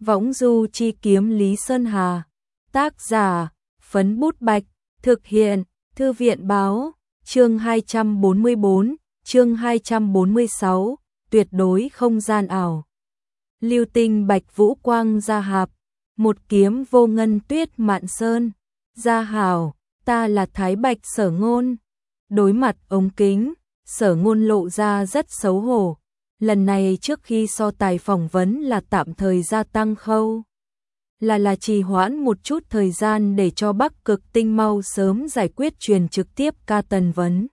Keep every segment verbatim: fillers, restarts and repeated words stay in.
Võng du chi kiếm Lý Sơn Hà. Tác giả, Phấn Bút Bạch. Thực hiện, Thư viện Báo. Chương hai trăm bốn mươi bốn, chương hai trăm bốn mươi sáu, tuyệt đối không gian ảo. Lưu tinh bạch vũ quang gia hạp, một kiếm vô ngân tuyết mạn sơn. Gia hảo, ta là Thái Bạch Sở Ngôn. Đối mặt ống kính, Sở Ngôn lộ ra rất xấu hổ. Lần này trước khi so tài phỏng vấn là tạm thời gia tăng khâu. Là là trì hoãn một chút thời gian để cho Bắc Cực Tinh mau sớm giải quyết truyền trực tiếp ca tần vấn.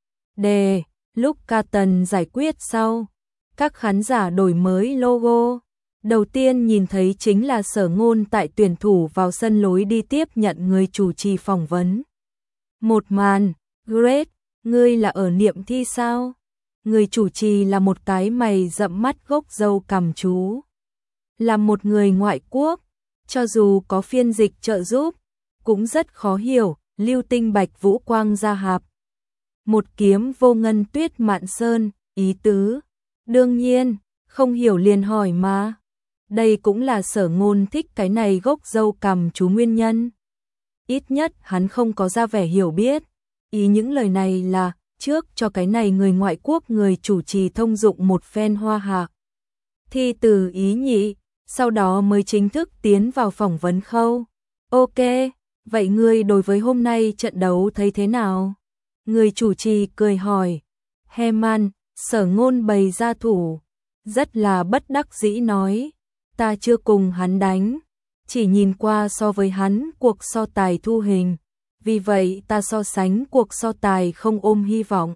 Đề, lúc ca tần giải quyết sau, các khán giả đổi mới logo. Đầu tiên nhìn thấy chính là Sở Ngôn tại tuyển thủ vào sân lối đi tiếp nhận người chủ trì phỏng vấn. Một màn, great, ngươi là ở niệm thi sao? Người chủ trì là một cái mày rậm mắt gốc râu cằm chú. Là một người ngoại quốc, cho dù có phiên dịch trợ giúp, cũng rất khó hiểu, lưu tinh bạch vũ quang gia hạp. Một kiếm vô ngân tuyết mạn sơn, ý tứ. Đương nhiên, không hiểu liền hỏi mà. Đây cũng là Sở Ngôn thích cái này gốc râu cằm chú nguyên nhân. Ít nhất hắn không có ra vẻ hiểu biết. Ý những lời này là trước cho cái này người ngoại quốc người chủ trì thông dụng một phen hoa hạ. Thi từ ý nhị, sau đó mới chính thức tiến vào phỏng vấn khâu. Ok, vậy ngươi đối với hôm nay trận đấu thấy thế nào? Người chủ trì cười hỏi. Heman, Sở Ngôn bày ra thủ. Rất là bất đắc dĩ nói. Ta chưa cùng hắn đánh. Chỉ nhìn qua so với hắn cuộc so tài thu hình. Vì vậy ta so sánh cuộc so tài không ôm hy vọng.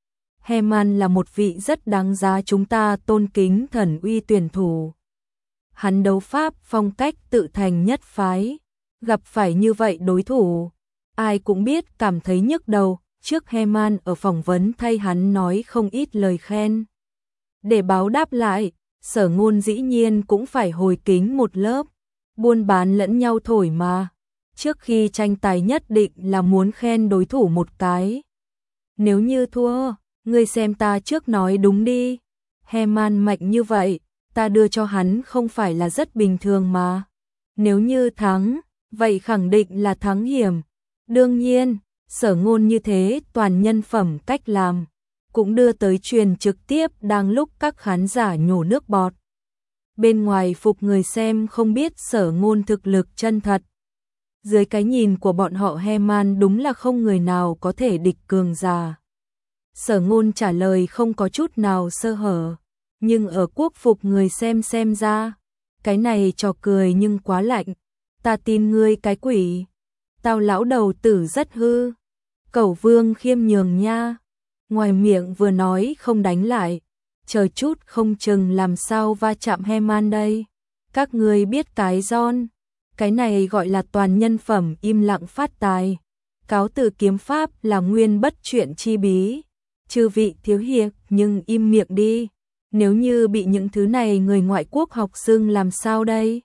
Heman là một vị rất đáng giá chúng ta tôn kính thần uy tuyển thủ. Hắn đấu pháp phong cách tự thành nhất phái. Gặp phải như vậy đối thủ, ai cũng biết cảm thấy nhức đầu. Trước Heman ở phỏng vấn thay hắn nói không ít lời khen. Để báo đáp lại, Sở Ngôn dĩ nhiên cũng phải hồi kính một lớp. Buôn bán lẫn nhau thổi mà. Trước khi tranh tài nhất định là muốn khen đối thủ một cái. Nếu như thua, ngươi xem ta trước nói đúng đi. Heman mạnh như vậy, ta đưa cho hắn không phải là rất bình thường mà. Nếu như thắng, vậy khẳng định là thắng hiểm. Đương nhiên, Sở Ngôn như thế toàn nhân phẩm cách làm, cũng đưa tới truyền trực tiếp đang lúc các khán giả nhổ nước bọt. Bên ngoài phục người xem không biết Sở Ngôn thực lực chân thật. Dưới cái nhìn của bọn họ Heman đúng là không người nào có thể địch cường giả. Sở Ngôn trả lời không có chút nào sơ hở, nhưng ở quốc phục người xem xem ra, cái này trò cười nhưng quá lạnh. Ta tin ngươi cái quỷ. Tao lão đầu tử rất hư. Cẩu Vương khiêm nhường nha. Ngoài miệng vừa nói không đánh lại, chờ chút không chừng làm sao va chạm Heman đây. Các ngươi biết cái giòn. Cái này gọi là toàn nhân phẩm im lặng phát tài. Cáo từ kiếm pháp là nguyên bất chuyện chi bí. Chư vị thiếu hiệp nhưng im miệng đi. Nếu như bị những thứ này người ngoại quốc học xưng làm sao đây?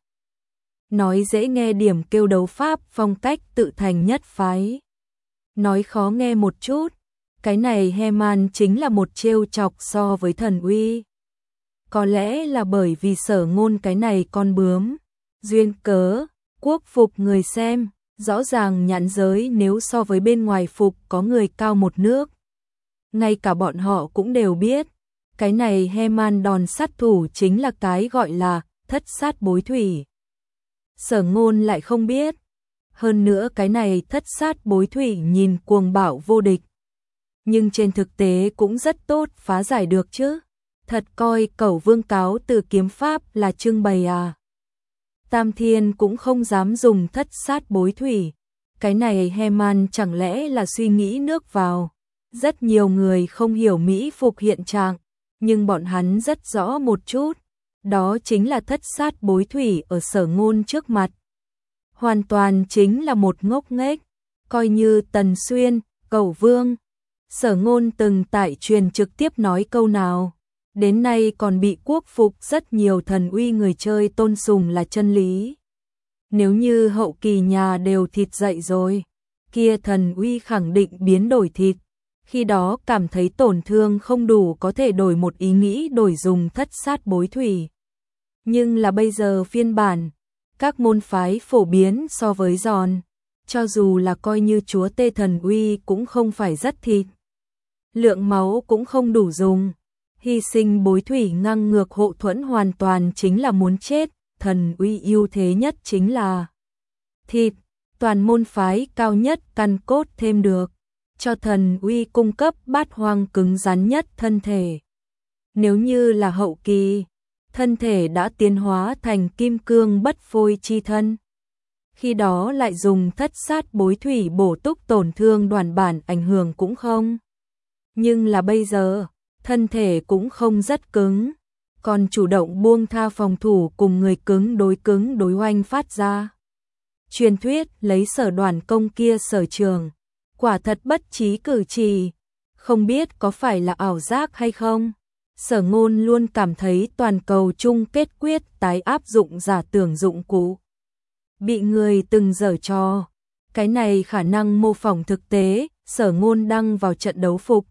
Nói dễ nghe điểm kêu đấu pháp phong cách tự thành nhất phái. Nói khó nghe một chút, cái này Heman chính là một trêu chọc so với thần uy. Có lẽ là bởi vì Sở Ngôn cái này con bướm. Duyên cớ, quốc phục người xem, rõ ràng nhãn giới nếu so với bên ngoài phục có người cao một nước. Ngay cả bọn họ cũng đều biết, cái này Heman đòn sát thủ chính là cái gọi là thất sát bối thủy. Sở Ngôn lại không biết. Hơn nữa cái này thất sát bối thủy nhìn cuồng bạo vô địch. Nhưng trên thực tế cũng rất tốt phá giải được chứ. Thật coi Cẩu Vương cáo từ kiếm pháp là trưng bày à. Tam Thiên cũng không dám dùng thất sát bối thủy. Cái này Heman chẳng lẽ là suy nghĩ nước vào. Rất nhiều người không hiểu Mỹ phục hiện trạng, nhưng bọn hắn rất rõ một chút. Đó chính là thất sát bối thủy ở Sở Ngôn trước mặt. Hoàn toàn chính là một ngốc nghếch, coi như Tần Xuyên, Cẩu Vương. Sở Ngôn từng tại truyền trực tiếp nói câu nào, đến nay còn bị quốc phục rất nhiều thần uy người chơi tôn sùng là chân lý. Nếu như hậu kỳ nhà đều thịt dậy rồi, kia thần uy khẳng định biến đổi thịt. Khi đó cảm thấy tổn thương không đủ có thể đổi một ý nghĩ đổi dùng thất sát bối thủy. Nhưng là bây giờ phiên bản, các môn phái phổ biến so với giòn, cho dù là coi như chúa tê thần uy cũng không phải rất thịt. Lượng máu cũng không đủ dùng, hy sinh bối thủy ngang ngược hộ thuẫn hoàn toàn chính là muốn chết, thần uy ưu thế nhất chính là thịt, toàn môn phái cao nhất căn cốt thêm được, cho thần uy cung cấp bát hoang cứng rắn nhất thân thể. Nếu như là hậu kỳ, thân thể đã tiến hóa thành kim cương bất phôi chi thân. Khi đó lại dùng thất sát bối thủy bổ túc tổn thương đoàn bản ảnh hưởng cũng không. Nhưng là bây giờ, thân thể cũng không rất cứng, còn chủ động buông tha phòng thủ cùng người cứng đối cứng đối oanh phát ra. Truyền thuyết lấy sở đoàn công kia sở trường, quả thật bất trí cử chỉ, không biết có phải là ảo giác hay không. Sở Ngôn luôn cảm thấy toàn cầu chung kết quyết tái áp dụng giả tưởng dụng cụ. Bị người từng giở trò, cái này khả năng mô phỏng thực tế, Sở Ngôn đăng vào trận đấu phục.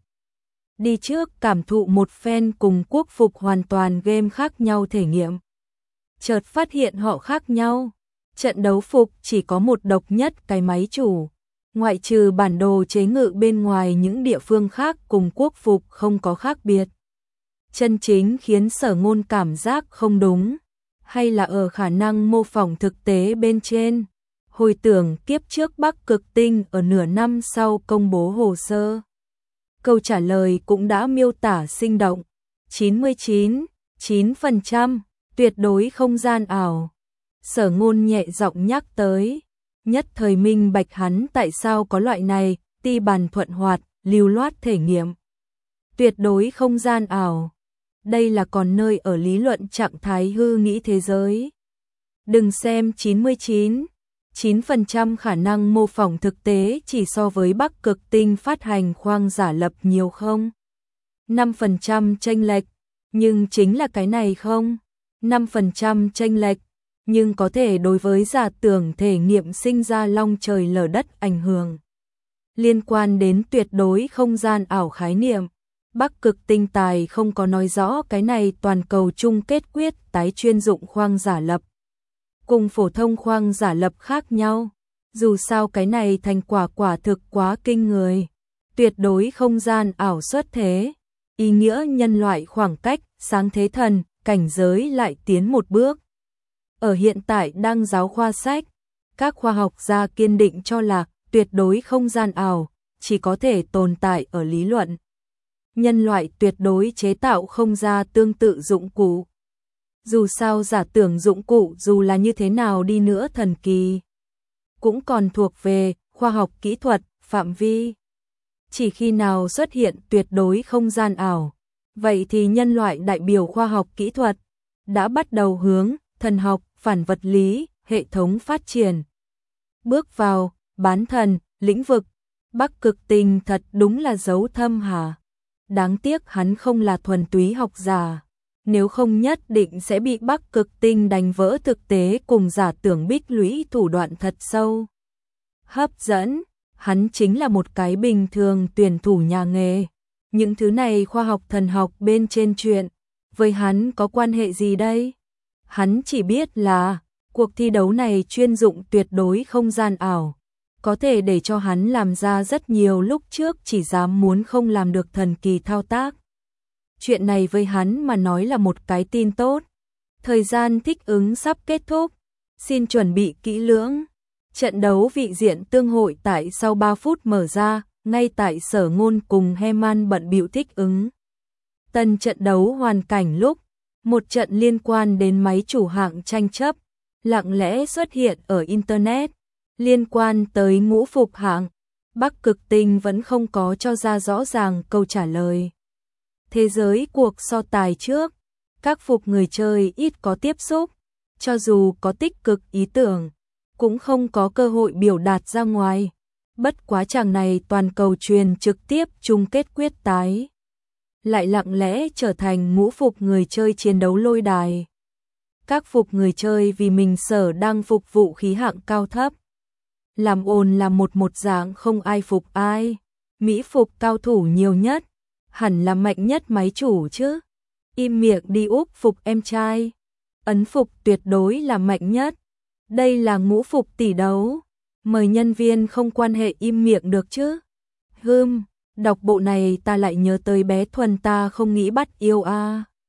Đi trước cảm thụ một phen cùng quốc phục hoàn toàn game khác nhau thể nghiệm. Chợt phát hiện họ khác nhau. Trận đấu phục chỉ có một độc nhất cái máy chủ. Ngoại trừ bản đồ chế ngự bên ngoài những địa phương khác cùng quốc phục không có khác biệt. Chân chính khiến Sở Ngôn cảm giác không đúng, hay là ở khả năng mô phỏng thực tế bên trên. Hồi tưởng kiếp trước Bắc Cực Tinh ở nửa năm sau công bố hồ sơ. Câu trả lời cũng đã miêu tả sinh động. chín mươi chín phẩy chín phần trăm tuyệt đối không gian ảo. Sở Ngôn nhẹ giọng nhắc tới, nhất thời minh bạch hắn tại sao có loại này, ti bàn thuận hoạt, lưu loát thể nghiệm. Tuyệt đối không gian ảo. Đây là còn nơi ở lý luận trạng thái hư nghĩ thế giới. Đừng xem chín mươi chín phẩy chín phần trăm khả năng mô phỏng thực tế chỉ so với Bắc Cực Tinh phát hành khoang giả lập nhiều không? năm phần trăm chênh lệch, nhưng chính là cái này không? năm phần trăm chênh lệch, nhưng có thể đối với giả tưởng thể nghiệm sinh ra long trời lở đất ảnh hưởng. Liên quan đến tuyệt đối không gian ảo khái niệm, Bắc Cực Tinh tài không có nói rõ cái này toàn cầu chung kết quyết tái chuyên dụng khoang giả lập. Cùng phổ thông khoang giả lập khác nhau, dù sao cái này thành quả quả thực quá kinh người. Tuyệt đối không gian ảo xuất thế, ý nghĩa nhân loại khoảng cách, sáng thế thần, cảnh giới lại tiến một bước. Ở hiện tại đang giáo khoa sách, các khoa học gia kiên định cho là tuyệt đối không gian ảo chỉ có thể tồn tại ở lý luận. Nhân loại tuyệt đối chế tạo không ra tương tự dụng cụ. Dù sao giả tưởng dụng cụ dù là như thế nào đi nữa thần kỳ, cũng còn thuộc về khoa học kỹ thuật phạm vi. Chỉ khi nào xuất hiện tuyệt đối không gian ảo, vậy thì nhân loại đại biểu khoa học kỹ thuật đã bắt đầu hướng thần học, phản vật lý, hệ thống phát triển. Bước vào bán thần, lĩnh vực. Bắc Cực Tinh thật đúng là dấu thâm hà. Đáng tiếc hắn không là thuần túy học giả, nếu không nhất định sẽ bị Bắc Cực Tinh đánh vỡ thực tế cùng giả tưởng bích lũy thủ đoạn thật sâu. Hấp dẫn, hắn chính là một cái bình thường tuyển thủ nhà nghề. Những thứ này khoa học thần học bên trên chuyện, với hắn có quan hệ gì đây? Hắn chỉ biết là cuộc thi đấu này chuyên dụng tuyệt đối không gian ảo, có thể để cho hắn làm ra rất nhiều lúc trước chỉ dám muốn không làm được thần kỳ thao tác. Chuyện này với hắn mà nói là một cái tin tốt. Thời gian thích ứng sắp kết thúc, xin chuẩn bị kỹ lưỡng. Trận đấu vị diện tương hội tại sau ba phút mở ra, ngay tại Sở Ngôn cùng Heman bận bịu thích ứng. Tân trận đấu hoàn cảnh lúc, một trận liên quan đến máy chủ hạng tranh chấp, lặng lẽ xuất hiện ở Internet. Liên quan tới ngũ phục hạng, Bắc Cực Tinh vẫn không có cho ra rõ ràng câu trả lời. Thế giới cuộc so tài trước, các phục người chơi ít có tiếp xúc, cho dù có tích cực ý tưởng, cũng không có cơ hội biểu đạt ra ngoài. Bất quá chàng này toàn cầu truyền trực tiếp chung kết quyết tái, lại lặng lẽ trở thành ngũ phục người chơi chiến đấu lôi đài. Các phục người chơi vì mình sở đang phục vụ khí hạng cao thấp, làm ồn là một một dạng không ai phục ai. Mỹ phục cao thủ nhiều nhất, hẳn là mạnh nhất máy chủ chứ. Im miệng đi Úc phục em trai. ấn phục tuyệt đối là mạnh nhất. Đây là ngũ phục tỷ đấu. Mời nhân viên không quan hệ im miệng được chứ. Hừm, đọc bộ này ta lại nhớ tới bé Thuần ta không nghĩ bắt yêu a. À.